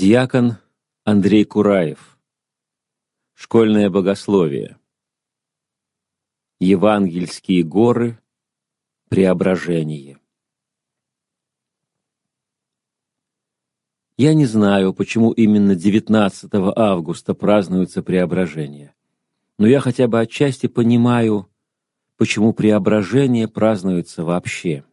Диакон Андрей Кураев. Школьное богословие. Евангельские горы. Преображение. Я не знаю, почему именно 19 августа празднуется Преображение, но я хотя бы отчасти понимаю, почему Преображение празднуется вообще.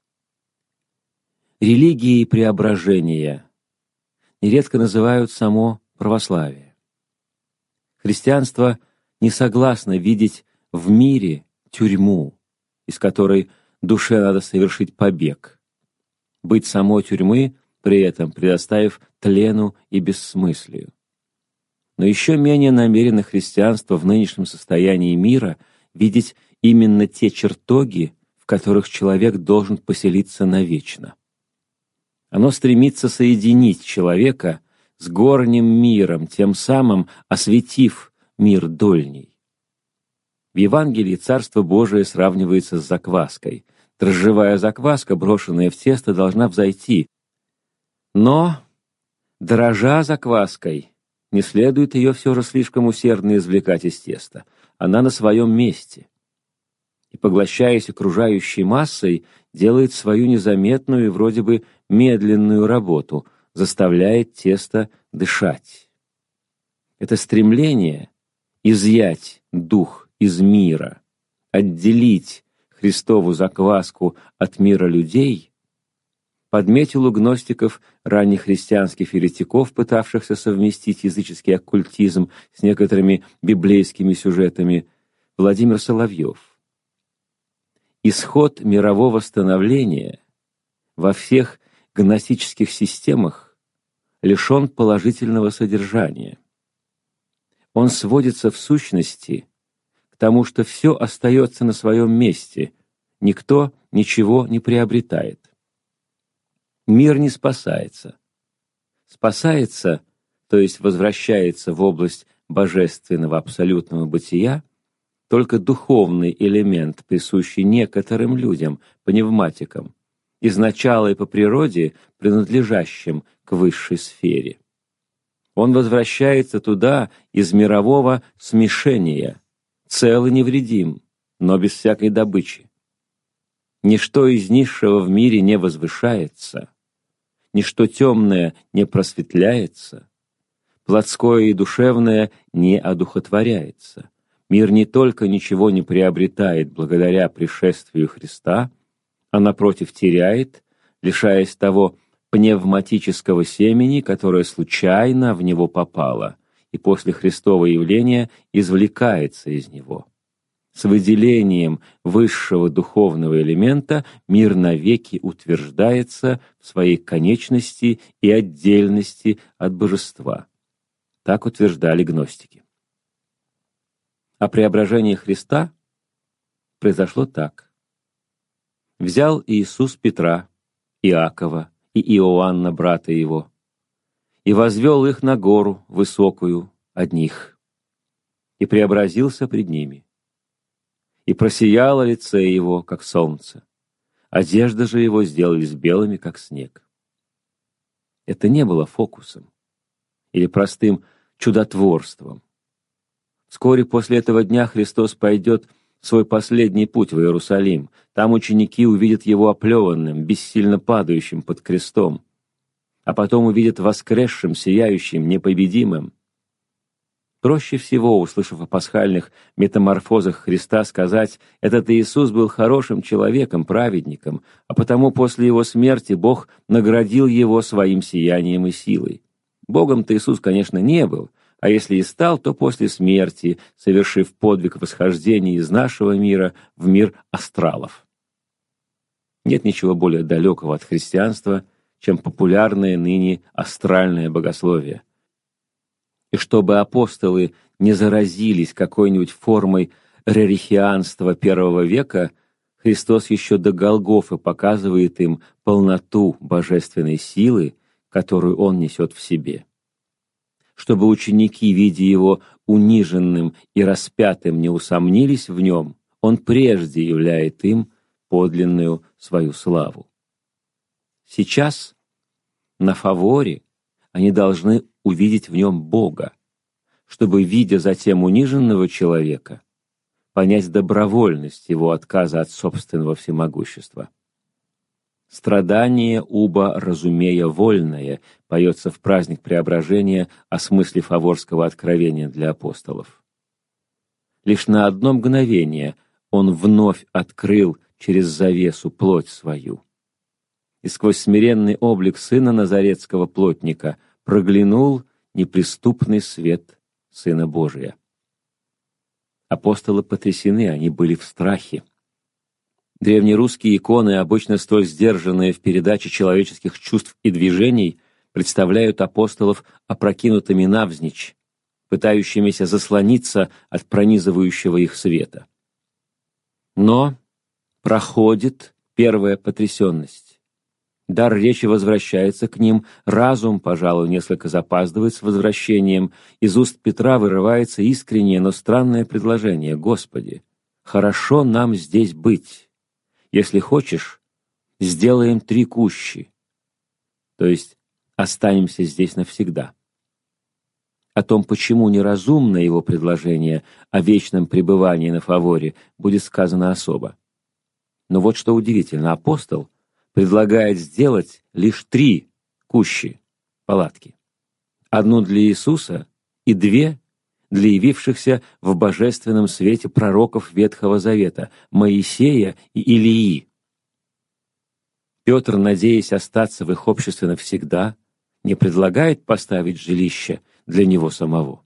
Религией Преображения нередко называют само православие. Христианство не согласно видеть в мире тюрьму, из которой душе надо совершить побег, быть самой тюрьмы, при этом предоставив тлену и бессмыслию. Но еще менее намерено христианство в нынешнем состоянии мира видеть именно те чертоги, в которых человек должен поселиться навечно. Оно стремится соединить человека с горним миром, тем самым осветив мир дольний. В Евангелии Царство Божие сравнивается с закваской. Дрожжевая закваска, брошенная в тесто, должна взойти. Но, дрожа закваской, не следует ее все же слишком усердно извлекать из теста. Она на своем месте. И, поглощаясь окружающей массой, делает свою незаметную и вроде бы медленную работу, заставляет тесто дышать. Это стремление изъять дух из мира, отделить Христову закваску от мира людей, подметил у гностиков ранних христианских еретиков, пытавшихся совместить языческий оккультизм с некоторыми библейскими сюжетами, Владимир Соловьев. Исход мирового становления во всех гностических системах лишен положительного содержания. Он сводится в сущности к тому, что все остается на своем месте, никто ничего не приобретает. Мир не спасается. Спасается, то есть возвращается в область божественного абсолютного бытия, только духовный элемент, присущий некоторым людям, пневматикам, изначало и по природе принадлежащим к высшей сфере. Он возвращается туда из мирового смешения, цел и невредим, но без всякой добычи. Ничто из низшего в мире не возвышается, ничто темное не просветляется, плотское и душевное не одухотворяется. Мир не только ничего не приобретает благодаря пришествию Христа, а напротив теряет, лишаясь того пневматического семени, которое случайно в него попало, и после Христова явления извлекается из него. С выделением высшего духовного элемента мир навеки утверждается в своей конечности и отдельности от божества. Так утверждали гностики. А преображение Христа произошло так. Взял Иисус Петра, Иакова и Иоанна, брата его, и возвел их на гору высокую одних, и преобразился пред ними. И просияло лице его, как солнце, одежды же его сделались белыми, как снег. Это не было фокусом или простым чудотворством. Вскоре после этого дня Христос пойдет в свой последний путь в Иерусалим. Там ученики увидят его оплеванным, бессильно падающим под крестом, а потом увидят воскресшим, сияющим, непобедимым. Проще всего, услышав о пасхальных метаморфозах Христа, сказать: «Этот Иисус был хорошим человеком, праведником, а потому после его смерти Бог наградил его своим сиянием и силой». Богом-то Иисус, конечно, не был, а если и стал, то после смерти, совершив подвиг восхождения из нашего мира в мир астралов. Нет ничего более далекого от христианства, чем популярное ныне астральное богословие. И чтобы апостолы не заразились какой-нибудь формой рерихианства первого века, Христос еще до Голгофы показывает им полноту божественной силы, которую Он несет в себе. Чтобы ученики, видя Его униженным и распятым, не усомнились в Нем, Он прежде являет им подлинную свою славу. Сейчас на фаворе они должны увидеть в нем Бога, чтобы, видя затем униженного человека, понять добровольность его отказа от собственного всемогущества. «Страдание, уба разумея вольное» поется в праздник Преображения о смысле Фаворского откровения для апостолов. Лишь на одно мгновение он вновь открыл через завесу плоть свою, и сквозь смиренный облик сына назаретского плотника проглянул неприступный свет Сына Божия. Апостолы потрясены, они были в страхе. Древнерусские иконы, обычно столь сдержанные в передаче человеческих чувств и движений, представляют апостолов опрокинутыми навзничь, пытающимися заслониться от пронизывающего их света. Но проходит первая потрясенность. Дар речи возвращается к ним, разум, пожалуй, несколько запаздывает с возвращением. Из уст Петра вырывается искреннее, но странное предложение: «Господи, хорошо нам здесь быть. Если хочешь, сделаем 3 кущи, то есть останемся здесь навсегда». О том, почему неразумно его предложение о вечном пребывании на Фаворе, будет сказано особо. Но вот что удивительно, апостол предлагает сделать лишь 3 кущи, палатки. 1 для Иисуса и 2 для явившихся в божественном свете пророков Ветхого Завета, Моисея и Илии. Петр, надеясь остаться в их обществе навсегда, не предлагает поставить жилище для него самого.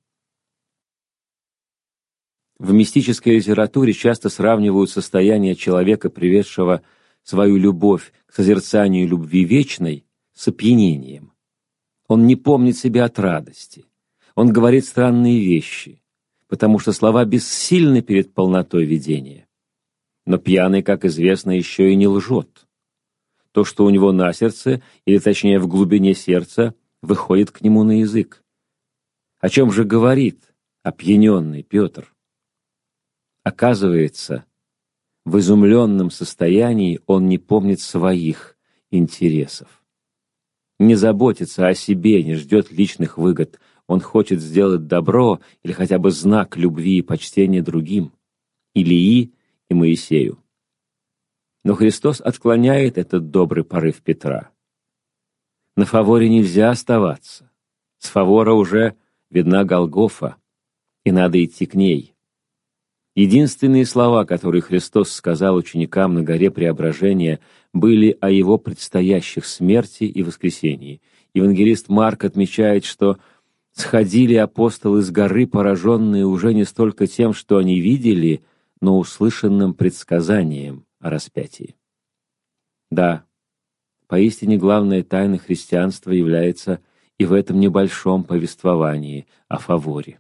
В мистической литературе часто сравнивают состояние человека, приведшего свою любовь к созерцанию любви вечной, с опьянением. Он не помнит себя от радости. Он говорит странные вещи, потому что слова бессильны перед полнотой видения. Но пьяный, как известно, еще и не лжет. То, что у него на сердце, или точнее в глубине сердца, выходит к нему на язык. О чем же говорит опьяненный Петр? Оказывается, в изумленном состоянии он не помнит своих интересов. Не заботится о себе, не ждет личных выгод. Он хочет сделать добро или хотя бы знак любви и почтения другим, Илии и Моисею. Но Христос отклоняет этот добрый порыв Петра. На Фаворе нельзя оставаться. С Фавора уже видна Голгофа, и надо идти к ней. Единственные слова, которые Христос сказал ученикам на горе Преображения, были о его предстоящих смерти и воскресении. Евангелист Марк отмечает, что сходили апостолы с горы, пораженные уже не столько тем, что они видели, но услышанным предсказанием о распятии. Да, поистине главная тайна христианства является и в этом небольшом повествовании о Фаворе.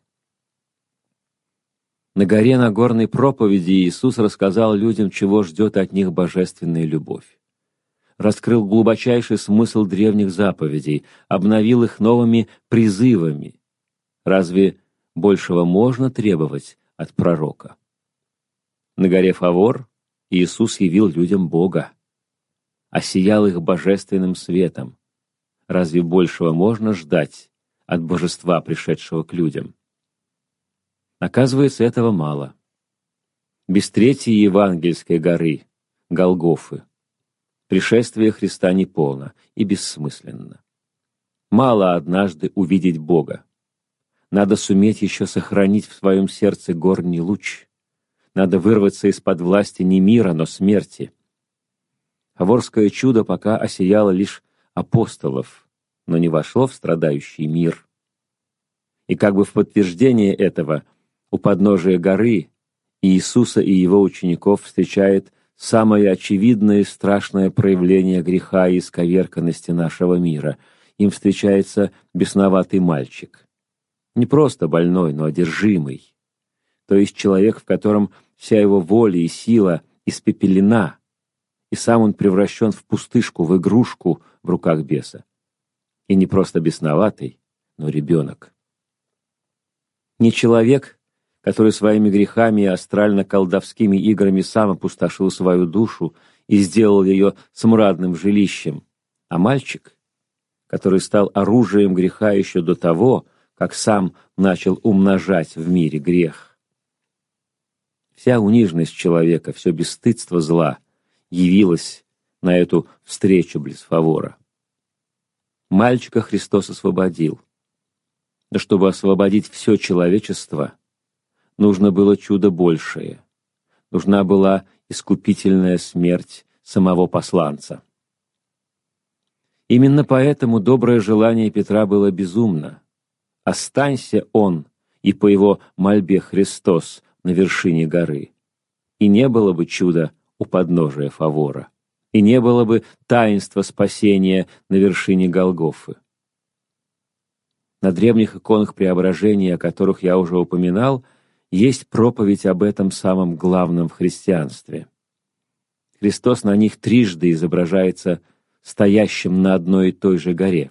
На горе Нагорной проповеди Иисус рассказал людям, чего ждет от них божественная любовь. Раскрыл глубочайший смысл древних заповедей, обновил их новыми призывами. Разве большего можно требовать от пророка? На горе Фавор Иисус явил людям Бога, осиял их божественным светом. Разве большего можно ждать от божества, пришедшего к людям? Оказывается, этого мало. Без 3-й евангельской горы, Голгофы, пришествие Христа неполно и бессмысленно. Мало однажды увидеть Бога. Надо суметь еще сохранить в своем сердце горний луч. Надо вырваться из-под власти не мира, но смерти. Фаворское чудо пока осияло лишь апостолов, но не вошло в страдающий мир. И как бы в подтверждение этого, у подножия горы Иисуса и его учеников встречает самое очевидное и страшное проявление греха и исковерканности нашего мира. Им встречается бесноватый мальчик. Не просто больной, но одержимый. То есть человек, в котором вся его воля и сила испепелена, и сам он превращен в пустышку, в игрушку в руках беса. И не просто бесноватый, но ребенок. Не человек, который своими грехами и астрально-колдовскими играми сам опустошил свою душу и сделал ее смрадным жилищем, а мальчик, который стал оружием греха еще до того, как сам начал умножать в мире грех. Вся униженность человека, все бесстыдство зла явилось на эту встречу близ Фавора. Мальчика Христос освободил. Но чтобы освободить все человечество, нужно было чудо большее. Нужна была искупительная смерть самого посланца. Именно поэтому доброе желание Петра было безумно. Останься он, и по его мольбе Христос на вершине горы, и не было бы чуда у подножия Фавора, и не было бы таинства спасения на вершине Голгофы. На древних иконах Преображения, о которых я уже упоминал, есть проповедь об этом самом главном в христианстве. Христос на них трижды изображается стоящим на одной и той же горе.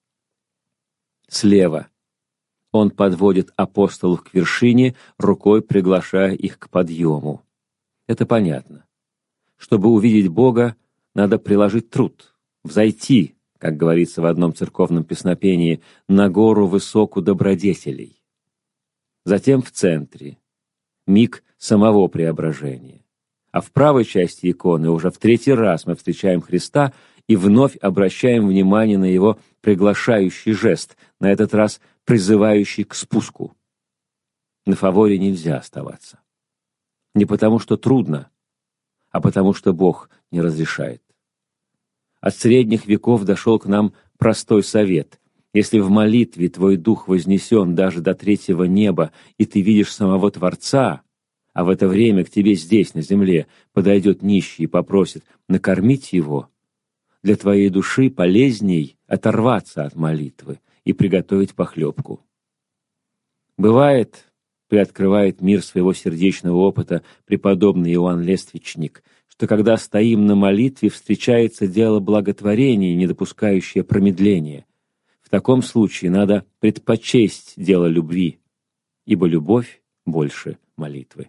Слева он подводит апостолов к вершине, рукой приглашая их к подъему. Это понятно. Чтобы увидеть Бога, надо приложить труд, взойти, как говорится в одном церковном песнопении, на гору высоку добродетелей. Затем в центре миг самого преображения. А в правой части иконы уже в третий раз мы встречаем Христа и вновь обращаем внимание на его приглашающий жест, на этот раз призывающий к спуску. На Фаворе нельзя оставаться. Не потому, что трудно, а потому, что Бог не разрешает. От средних веков дошел к нам простой совет. Если в молитве твой дух вознесен даже до третьего неба, и ты видишь самого Творца, а в это время к тебе здесь, на земле, подойдет нищий и попросит накормить его, для твоей души полезней оторваться от молитвы и приготовить похлебку. Бывает, приоткрывает мир своего сердечного опыта преподобный Иоанн Лествичник, что когда стоим на молитве, встречается дело благотворения, не допускающее промедления. В таком случае надо предпочесть дело любви, ибо любовь больше молитвы.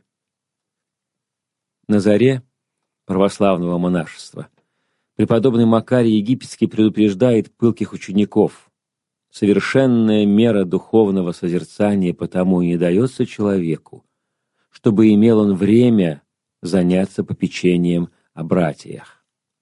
На заре православного монашества преподобный Макарий Египетский предупреждает пылких учеников: совершенная мера духовного созерцания потому и не дается человеку, чтобы имел он время заняться попечением о братьях.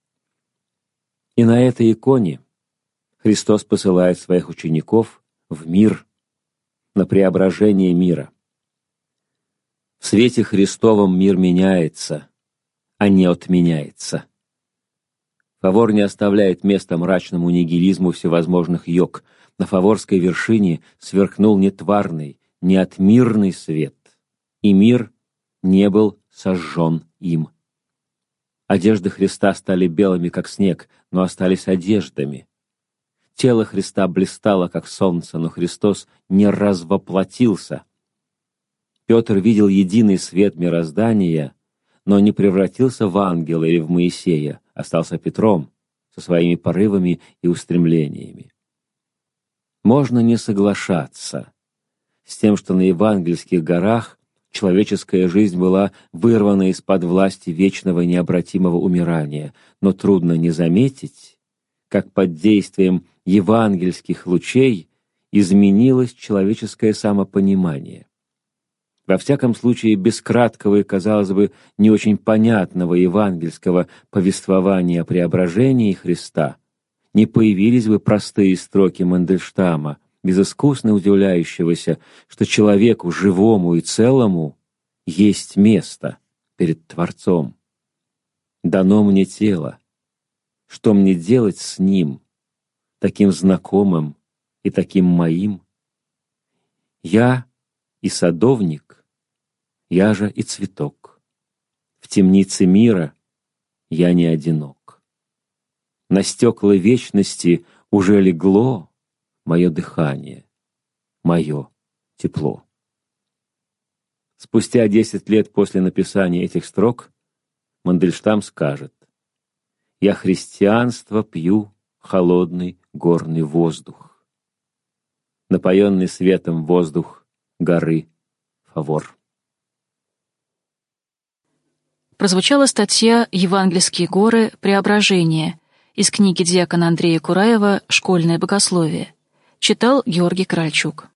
И на этой иконе Христос посылает своих учеников в мир, на преображение мира. В свете Христовом мир меняется, а не отменяется. Фавор не оставляет места мрачному нигилизму всевозможных йог. На Фаворской вершине сверкнул не тварный, не отмирный свет, и мир не был сожжен им. Одежды Христа стали белыми, как снег, но остались одеждами. Тело Христа блистало, как солнце, но Христос не развоплотился. Петр видел единый свет мироздания, но не превратился в ангела или в Моисея, остался Петром со своими порывами и устремлениями. Можно не соглашаться с тем, что на евангельских горах человеческая жизнь была вырвана из-под власти вечного необратимого умирания, но трудно не заметить, как под действием евангельских лучей изменилось человеческое самопонимание. Во всяком случае, без краткого и, казалось бы, не очень понятного евангельского повествования о преображении Христа не появились бы простые строки Мандельштама, безыскусно удивляющегося, что человеку живому и целому есть место перед Творцом. Дано мне тело. Что мне делать с ним, таким знакомым и таким моим? Я и садовник, я же и цветок. В темнице мира я не одинок. На стекла вечности уже легло мое дыхание, мое тепло. Спустя 10 лет после написания этих строк Мандельштам скажет: «Я христианство пью холодный горный воздух, напоенный светом воздух горы Фавор». Прозвучала статья «Евангельские горы. Преображение» Из книги дьякона Андрея Кураева «Школьное богословие». Читал Георгий Кральчук.